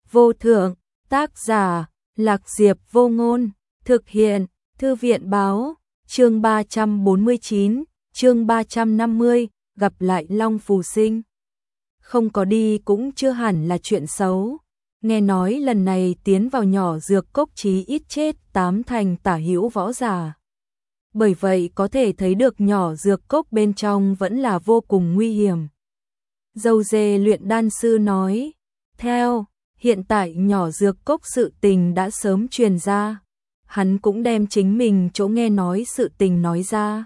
vô thượng, tác giả, Lạc Diệp Vô Ngôn, thực hiện, Thư viện báo, chương 349, chương 350, gặp lại Long Phù Sinh. Không có đi cũng chưa hẳn là chuyện xấu. Nghe nói lần này tiến vào nhỏ dược cốc chí ít chết 8 thành tả hữu võ giả. Bởi vậy có thể thấy được nhỏ dược cốc bên trong vẫn là vô cùng nguy hiểm. Dâu dê luyện đan sư nói, theo, hiện tại nhỏ dược cốc sự tình đã sớm truyền ra. Hắn cũng đem chính mình chỗ nghe nói sự tình nói ra.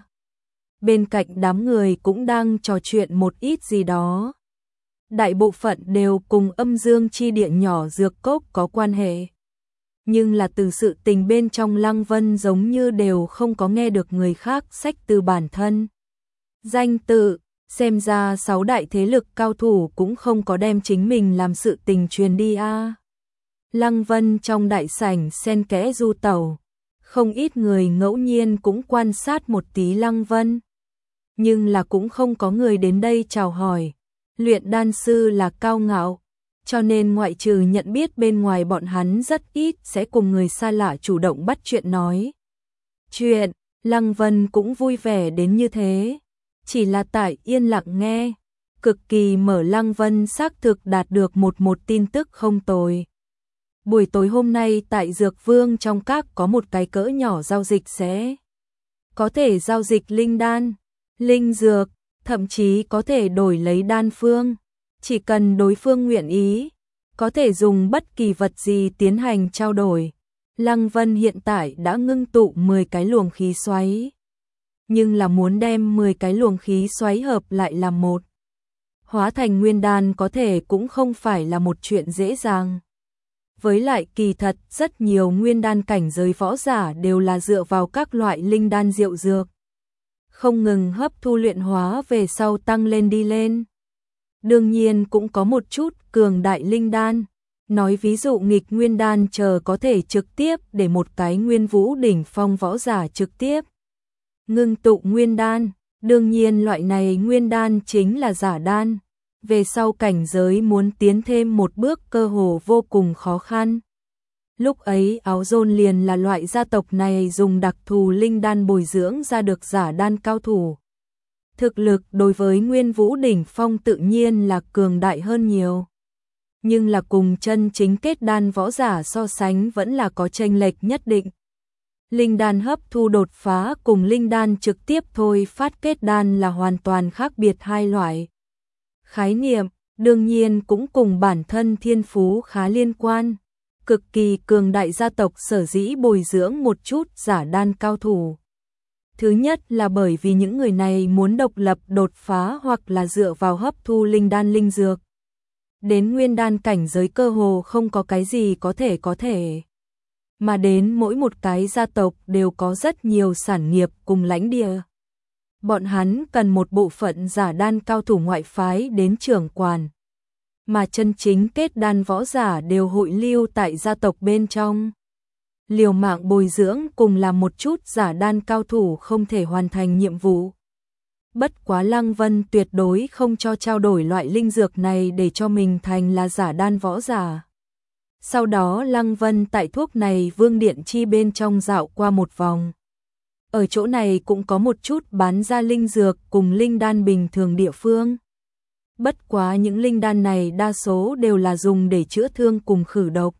Bên cạnh đám người cũng đang trò chuyện một ít gì đó. Đại bộ phận đều cùng âm dương chi địa nhỏ dược cốc có quan hệ. Nhưng là từ sự tình bên trong Lăng Vân giống như đều không có nghe được người khác sách từ bản thân. Danh tự, xem ra 6 đại thế lực cao thủ cũng không có đem chính mình làm sự tình truyền đi a. Lăng Vân trong đại sảnh xen kẽ du tẩu, không ít người ngẫu nhiên cũng quan sát một tí Lăng Vân. Nhưng là cũng không có người đến đây chào hỏi. Luyện đan sư là cao ngạo, cho nên ngoại trừ nhận biết bên ngoài bọn hắn rất ít sẽ cùng người xa lạ chủ động bắt chuyện nói. Chuyện, Lăng Vân cũng vui vẻ đến như thế, chỉ là tại yên lặng nghe, cực kỳ mở. Lăng Vân xác thực đạt được một tin tức không tồi. Buổi tối hôm nay tại Dược Vương trong các có một cái cỡ nhỏ giao dịch sẽ có thể giao dịch linh đan, linh dược, thậm chí có thể đổi lấy đan phương, chỉ cần đối phương nguyện ý, có thể dùng bất kỳ vật gì tiến hành trao đổi. Lăng Vân hiện tại đã ngưng tụ 10 cái luồng khí xoáy, nhưng là muốn đem 10 cái luồng khí xoáy hợp lại làm một, hóa thành nguyên đan có thể cũng không phải là một chuyện dễ dàng. Với lại kỳ thật rất nhiều nguyên đan cảnh giới võ giả đều là dựa vào các loại linh đan diệu dược, không ngừng hấp thu luyện hóa về sau tăng lên đi lên. Đương nhiên cũng có một chút cường đại linh đan, nói ví dụ nghịch nguyên đan chờ có thể trực tiếp để một cái nguyên vũ đỉnh phong võ giả trực tiếp ngưng tụ nguyên đan. Đương nhiên loại này nguyên đan chính là giả đan, về sau cảnh giới muốn tiến thêm một bước cơ hồ vô cùng khó khăn. Lúc ấy Áo Dôn liền là loại gia tộc này dùng đặc thù linh đan bồi dưỡng ra được giả đan cao thủ. Thực lực đối với nguyên vũ đỉnh phong tự nhiên là cường đại hơn nhiều. Nhưng là cùng chân chính kết đan võ giả so sánh vẫn là có chênh lệch nhất định. Linh đan hấp thu đột phá cùng linh đan trực tiếp thôi phát kết đan là hoàn toàn khác biệt hai loại khái niệm, đương nhiên cũng cùng bản thân thiên phú khá liên quan. Cực kỳ cường đại gia tộc sở dĩ bồi dưỡng một chút giả đan cao thủ. Thứ nhất là bởi vì những người này muốn độc lập đột phá hoặc là dựa vào hấp thu linh đan linh dược. Đến nguyên đan cảnh giới cơ hồ không có cái gì có thể. Mà đến mỗi một cái gia tộc đều có rất nhiều sản nghiệp cùng lãnh địa. Bọn hắn cần một bộ phận giả đan cao thủ ngoại phái đến trưởng quản. Mà chân chính kết đan võ giả đều hội lưu tại gia tộc bên trong. Liều mạng bồi dưỡng cùng làm một chút giả đan cao thủ không thể hoàn thành nhiệm vụ. Bất quá Lăng Vân tuyệt đối không cho trao đổi loại linh dược này để cho mình thành là giả đan võ giả. Sau đó Lăng Vân tại thuốc này Vương Điện Chi bên trong dạo qua một vòng. Ở chỗ này cũng có một chút bán ra linh dược cùng linh đan bình thường địa phương. Bất quá những linh đan này đa số đều là dùng để chữa thương cùng khử độc.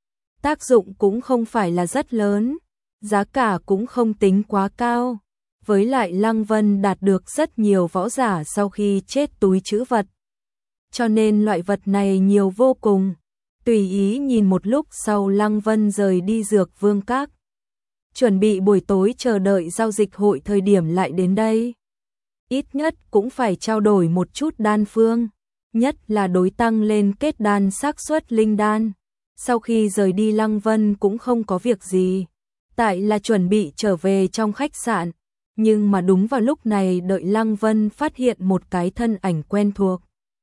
Tác dụng cũng không phải là rất lớn, giá cả cũng không tính quá cao. Với lại Lăng Vân đạt được rất nhiều võ giả sau khi chết túi trữ vật. Cho nên loại vật này nhiều vô cùng. Tùy ý nhìn một lúc sau Lăng Vân rời đi Dược Vương Các. Chuẩn bị buổi tối chờ đợi giao dịch hội thời điểm lại đến đây. Ít nhất cũng phải trao đổi một chút đan phương, nhất là đối tăng lên kết đan xác suất linh đan. Sau khi rời đi Lăng Vân cũng không có việc gì, tại là chuẩn bị trở về trong khách sạn. Nhưng mà đúng vào lúc này đợi Lăng Vân phát hiện một cái thân ảnh quen thuộc.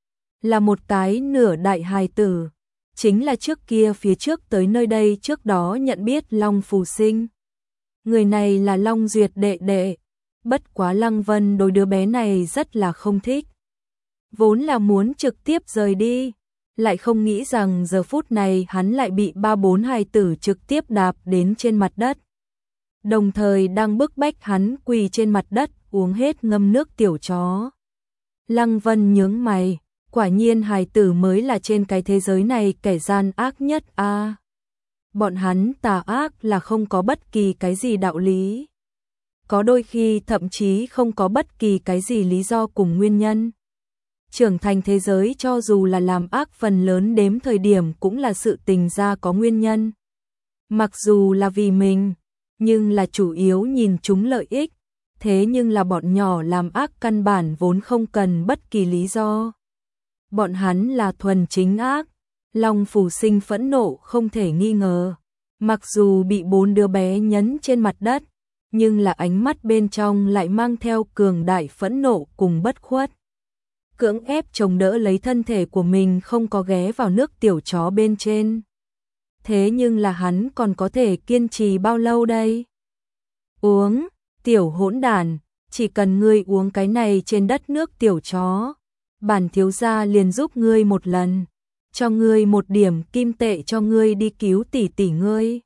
Là một cái nửa đại hài tử, chính là trước kia phía trước tới nơi đây trước đó nhận biết Long Phù Sinh. Người này là Long Duyệt đệ đệ. Bất quá Lăng Vân đối đứa bé này rất là không thích. Vốn là muốn trực tiếp rời đi, lại không nghĩ rằng giờ phút này hắn lại bị 3-4 hài tử trực tiếp đạp đến trên mặt đất. Đồng thời đang bức bách hắn quỳ trên mặt đất uống hết ngâm nước tiểu chó. Lăng Vân nhướng mày, quả nhiên hài tử mới là trên cái thế giới này kẻ gian ác nhất a. Bọn hắn tà ác là không có bất kỳ cái gì đạo lý. Có đôi khi thậm chí không có bất kỳ cái gì lý do cùng nguyên nhân. Trưởng thành thế giới cho dù là làm ác phần lớn đếm thời điểm cũng là sự tình ra có nguyên nhân. Mặc dù là vì mình, nhưng là chủ yếu nhìn chúng lợi ích. Thế nhưng là bọn nhỏ làm ác căn bản vốn không cần bất kỳ lý do. Bọn hắn là thuần chính ác. Long Phù Sinh phẫn nộ không thể nghi ngờ. Mặc dù bị 4 đứa bé nhấn trên mặt đất, nhưng là ánh mắt bên trong lại mang theo cường đại phẫn nộ cùng bất khuất. Cưỡng ép chống đỡ lấy thân thể của mình không có ghé vào nước tiểu chó bên trên. Thế nhưng là hắn còn có thể kiên trì bao lâu đây? Uống, tiểu hỗn đản, chỉ cần ngươi uống cái này trên đất nước tiểu chó, bản thiếu gia liền giúp ngươi một lần, cho ngươi 1 điểm kim tệ cho ngươi đi cứu tỷ tỷ ngươi.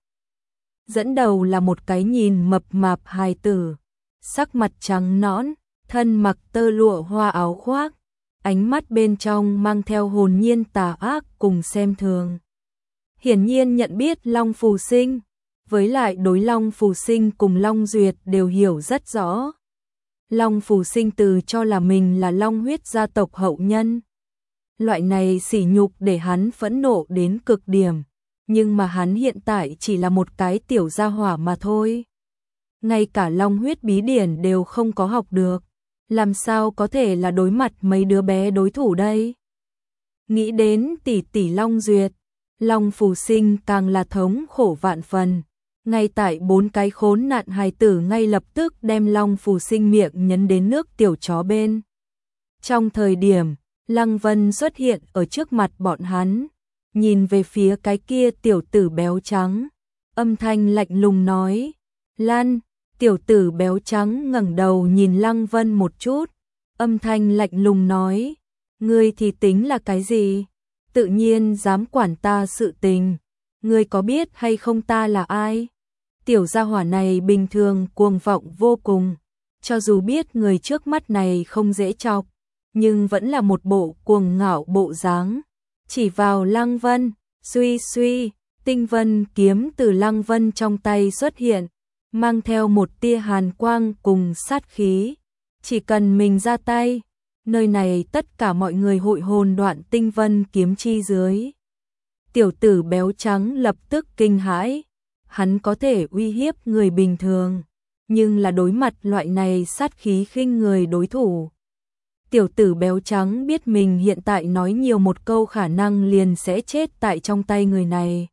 Dẫn đầu là một cái nhìn mập mạp hài tử, sắc mặt trắng nõn, thân mặc tơ lụa hoa áo khoác, ánh mắt bên trong mang theo hồn nhiên tà ác cùng xem thường. Hiển nhiên nhận biết Long Phù Sinh, với lại đối Long Phù Sinh cùng Long Duyệt đều hiểu rất rõ. Long Phù Sinh từ cho là mình là Long huyết gia tộc hậu nhân. Loại này sỉ nhục để hắn phẫn nộ đến cực điểm, nhưng mà hắn hiện tại chỉ là một cái tiểu gia hỏa mà thôi. Ngay cả Long huyết bí điển đều không có học được, làm sao có thể là đối mặt mấy đứa bé đối thủ đây? Nghĩ đến tỷ tỷ Long Duyệt, Long Phù Sinh càng là thống khổ vạn phần. Ngay tại 4 cái khốn nạn hài tử ngay lập tức đem Long Phù Sinh miệng nhấn đến nước tiểu chó bên. Trong thời điểm, Lăng Vân xuất hiện ở trước mặt bọn hắn, nhìn về phía cái kia tiểu tử béo trắng, âm thanh lạnh lùng nói, Lan, tiểu tử béo trắng ngẩng đầu nhìn Lăng Vân một chút, âm thanh lạnh lùng nói, ngươi thì tính là cái gì? Tự nhiên dám quản ta sự tình, ngươi có biết hay không ta là ai? Tiểu gia hỏa này bình thường cuồng vọng vô cùng, cho dù biết người trước mắt này không dễ chọc, nhưng vẫn là một bộ cuồng ngạo bộ dáng. Chỉ vào Lăng Vân, suy suy, tinh vân kiếm từ Lăng Vân trong tay xuất hiện, mang theo một tia hàn quang cùng sát khí. Chỉ cần mình ra tay, nơi này tất cả mọi người hội hồn đoạn tinh vân kiếm chi dưới. Tiểu tử béo trắng lập tức kinh hãi, hắn có thể uy hiếp người bình thường, nhưng là đối mặt loại này sát khí khinh người đối thủ. Tiểu tử béo trắng biết mình hiện tại nói nhiều một câu khả năng liền sẽ chết tại trong tay người này.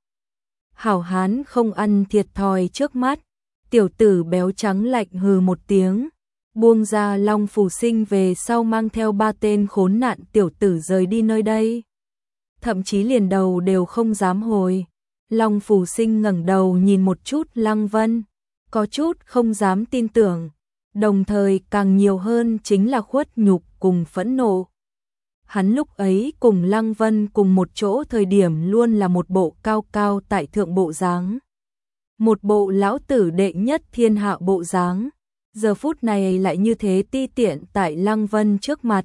Hảo hán không ăn thiệt thòi trước mắt, tiểu tử béo trắng lạnh hừ một tiếng, buông ra Long Phù Sinh về sau mang theo 3 tên khốn nạn tiểu tử rời đi nơi đây. Thậm chí liền đầu đều không dám hồi. Long Phù Sinh ngẩng đầu nhìn một chút Lăng Vân, có chút không dám tin tưởng, đồng thời càng nhiều hơn chính là khuất nhục cùng phẫn nộ. Hắn lúc ấy cùng Lăng Vân cùng một chỗ thời điểm luôn là một bộ cao cao tại thượng bộ dáng. Một bộ lão tử đệ nhất thiên hạ bộ dáng, giờ phút này lại như thế ti tiện tại Lăng Vân trước mặt.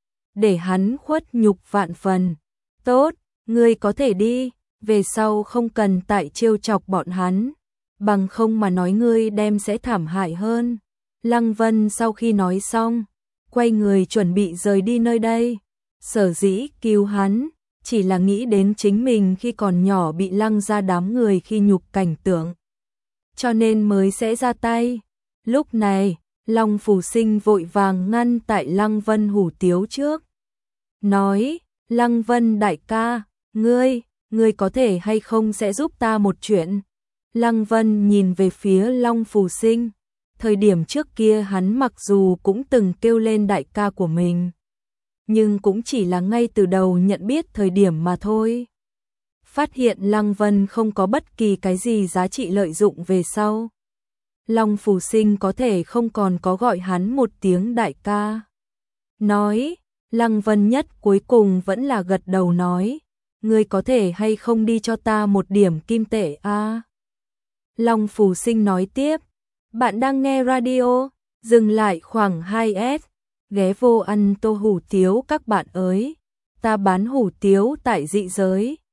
Để hắn khuất nhục vạn phần. Tốt, ngươi có thể đi, về sau không cần tại trêu chọc bọn hắn, bằng không mà nói ngươi đem sẽ thảm hại hơn. Lăng Vân sau khi nói xong, quay người chuẩn bị rời đi nơi đây. Sở dĩ cứu hắn, chỉ là nghĩ đến chính mình khi còn nhỏ bị Lăng ra đám người khi nhục cảnh tượng, cho nên mới sẽ ra tay. Lúc này, Long Phù Sinh vội vàng ngăn tại Lăng Vân hủ tiếu trước. Nói, Lăng Vân đại ca, ngươi có thể hay không sẽ giúp ta một chuyện? Lăng Vân nhìn về phía Long Phù Sinh. Thời điểm trước kia hắn mặc dù cũng từng kêu lên đại ca của mình, nhưng cũng chỉ là ngay từ đầu nhận biết thời điểm mà thôi. Phát hiện Lăng Vân không có bất kỳ cái gì giá trị lợi dụng về sau, Long Phù Sinh có thể không còn có gọi hắn một tiếng đại ca. Nói, Lăng Vân nhất cuối cùng vẫn là gật đầu nói, ngươi có thể hay không đi cho ta một điểm kim tệ a? Long Phù Sinh nói tiếp, bạn đang nghe radio, dừng lại khoảng 2S, ghé vô ăn tô hủ tiếu các bạn ơi, ta bán hủ tiếu tại dị giới.